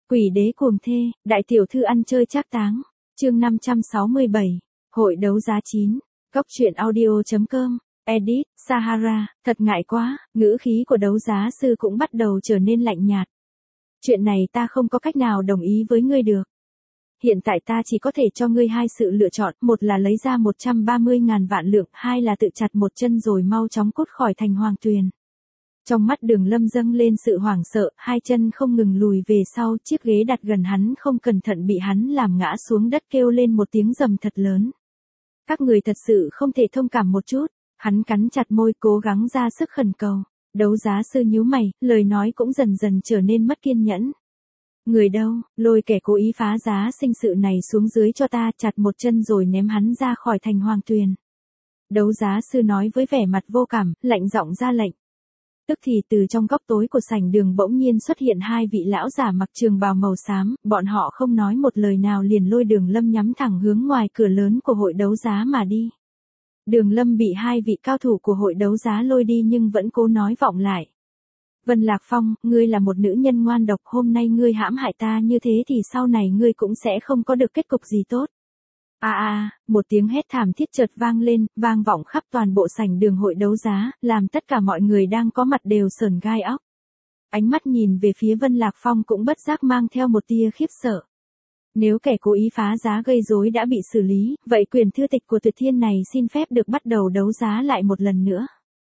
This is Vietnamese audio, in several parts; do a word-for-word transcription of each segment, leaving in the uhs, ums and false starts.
Quỷ đế cuồng thê, đại tiểu thư ăn chơi trác táng. Chương năm trăm sáu mươi bảy. Hội đấu giá chín. Góc truyện audio.com. Edit, Sahara, thật ngại quá, ngữ khí của đấu giá sư cũng bắt đầu trở nên lạnh nhạt. Chuyện này ta không có cách nào đồng ý với ngươi được. Hiện tại ta chỉ có thể cho ngươi hai sự lựa chọn, một là lấy ra một trăm ba mươi ngàn vạn lượng, hai là tự chặt một chân rồi mau chóng cút khỏi thành Hoàng Tuyền. Trong mắt Đường Lâm dâng lên sự hoảng sợ, hai chân không ngừng lùi về sau, chiếc ghế đặt gần hắn không cẩn thận bị hắn làm ngã xuống đất kêu lên một tiếng rầm thật lớn. Các người thật sự không thể thông cảm một chút, hắn cắn chặt môi cố gắng ra sức khẩn cầu. Đấu giá sư nhíu mày, lời nói cũng dần dần trở nên mất kiên nhẫn. Người đâu, lôi kẻ cố ý phá giá sinh sự này xuống dưới cho ta, chặt một chân rồi ném hắn ra khỏi thành Hoàng Tuyền. Đấu giá sư nói với vẻ mặt vô cảm, lạnh giọng ra lệnh. Tức thì từ trong góc tối của sảnh đường bỗng nhiên xuất hiện hai vị lão giả mặc trường bào màu xám, bọn họ không nói một lời nào liền lôi Đường Lâm nhắm thẳng hướng ngoài cửa lớn của hội đấu giá mà đi. Đường Lâm bị hai vị cao thủ của hội đấu giá lôi đi nhưng vẫn cố nói vọng lại. Vân Lạc Phong, ngươi là một nữ nhân ngoan độc, hôm nay ngươi hãm hại ta như thế thì sau này ngươi cũng sẽ không có được kết cục gì tốt. A a, một tiếng hét thảm thiết chợt vang lên, vang vọng khắp toàn bộ sảnh đường hội đấu giá, làm tất cả mọi người đang có mặt đều sởn gai óc. Ánh mắt nhìn về phía Vân Lạc Phong cũng bất giác mang theo một tia khiếp sợ. Nếu kẻ cố ý phá giá gây rối đã bị xử lý, vậy quyền thư tịch của Tuyệt Thiên này xin phép được bắt đầu đấu giá lại một lần nữa.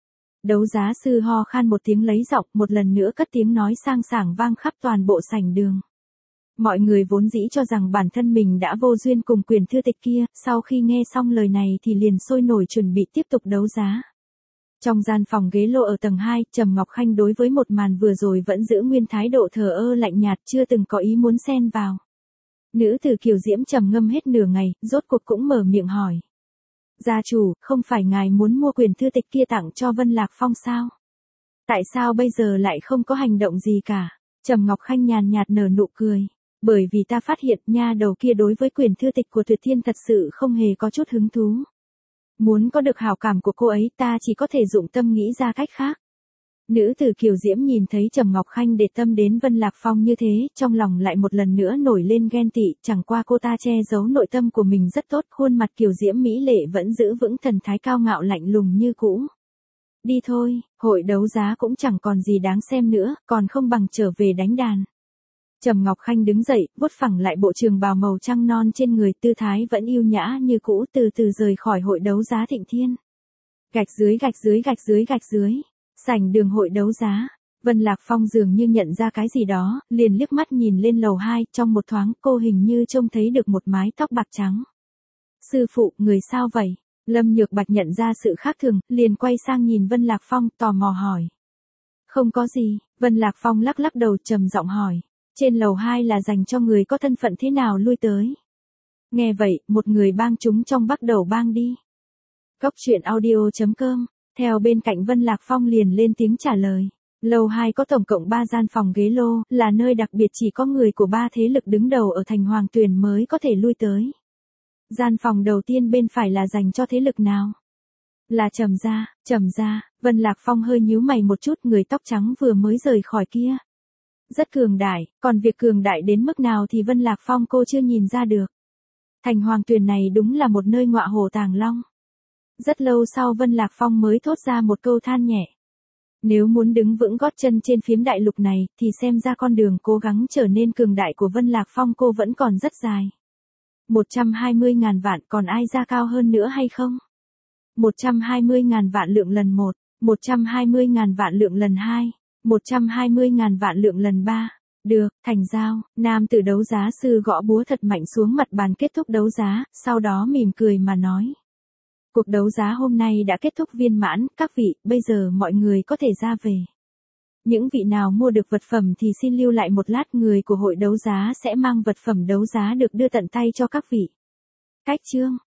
Đấu giá sư ho khan một tiếng lấy giọng, một lần nữa cất tiếng nói sang sảng vang khắp toàn bộ sảnh đường. Mọi người vốn dĩ cho rằng bản thân mình đã vô duyên cùng quyền thư tịch kia, sau khi nghe xong lời này thì liền sôi nổi chuẩn bị tiếp tục đấu giá. Trong gian phòng ghế lô ở tầng hai, Trầm Ngọc Khanh đối với một màn vừa rồi vẫn giữ nguyên thái độ thờ ơ lạnh nhạt, chưa từng có ý muốn xen vào. Nữ tử Kiều Diễm trầm ngâm hết nửa ngày, rốt cuộc cũng mở miệng hỏi. Gia chủ, không phải ngài muốn mua quyền thư tịch kia tặng cho Vân Lạc Phong sao? Tại sao bây giờ lại không có hành động gì cả? Trầm Ngọc Khanh nhàn nhạt nở nụ cười. Bởi vì ta phát hiện nha đầu kia đối với quyền thư tịch của Tuyệt Thiên thật sự không hề có chút hứng thú. Muốn có được hảo cảm của cô ấy ta chỉ có thể dụng tâm nghĩ ra cách khác. Nữ tử Kiều Diễm nhìn thấy Trầm Ngọc Khanh để tâm đến Vân Lạc Phong như thế, trong lòng lại một lần nữa nổi lên ghen tị, chẳng qua cô ta che giấu nội tâm của mình rất tốt, khuôn mặt Kiều Diễm mỹ lệ vẫn giữ vững thần thái cao ngạo lạnh lùng như cũ. Đi thôi, hội đấu giá cũng chẳng còn gì đáng xem nữa, còn không bằng trở về đánh đàn. Trầm Ngọc Khanh đứng dậy, vuốt phẳng lại bộ trường bào màu trăng non trên người, tư thái vẫn yêu nhã như cũ, từ từ rời khỏi hội đấu giá Thịnh Thiên. Gạch dưới gạch dưới gạch dưới gạch dưới. Sảnh đường hội đấu giá, Vân Lạc Phong dường như nhận ra cái gì đó, liền liếc mắt nhìn lên lầu hai, trong một thoáng cô hình như trông thấy được một mái tóc bạc trắng. Sư phụ, người sao vậy? Lâm Nhược Bạch nhận ra sự khác thường, liền quay sang nhìn Vân Lạc Phong, tò mò hỏi. Không có gì, Vân Lạc Phong lắc lắc đầu trầm giọng hỏi. Trên lầu hai là dành cho người có thân phận thế nào lui tới? Nghe vậy, một người bang chúng trong bắt đầu bang đi. Góc truyện audio.com. Theo bên cạnh Vân Lạc Phong liền lên tiếng trả lời. Lầu hai có tổng cộng ba gian phòng ghế lô, là nơi đặc biệt chỉ có người của ba thế lực đứng đầu ở thành Hoàng Tuyền mới có thể lui tới. Gian phòng đầu tiên bên phải là dành cho thế lực nào? Là Trầm gia. Trầm gia. Vân Lạc Phong hơi nhíu mày một chút, người tóc trắng vừa mới rời khỏi kia. Rất cường đại, còn việc cường đại đến mức nào thì Vân Lạc Phong cô chưa nhìn ra được. Thành Hoàng Tuyền này đúng là một nơi ngọa hổ tàng long. Rất lâu sau Vân Lạc Phong mới thốt ra một câu than nhẹ. Nếu muốn đứng vững gót chân trên phiến đại lục này, thì xem ra con đường cố gắng trở nên cường đại của Vân Lạc Phong cô vẫn còn rất dài. một trăm hai mươi ngàn vạn, còn ai ra cao hơn nữa hay không? một trăm hai mươi ngàn vạn lượng lần một, một trăm hai mươi ngàn vạn lượng lần hai, một trăm hai mươi ngàn vạn lượng lần ba. Được, thành giao. Nam tử đấu giá sư gõ búa thật mạnh xuống mặt bàn kết thúc đấu giá, sau đó mỉm cười mà nói. Cuộc đấu giá hôm nay đã kết thúc viên mãn, các vị, bây giờ mọi người có thể ra về. Những vị nào mua được vật phẩm thì xin lưu lại một lát, người của hội đấu giá sẽ mang vật phẩm đấu giá được đưa tận tay cho các vị. Cách chương.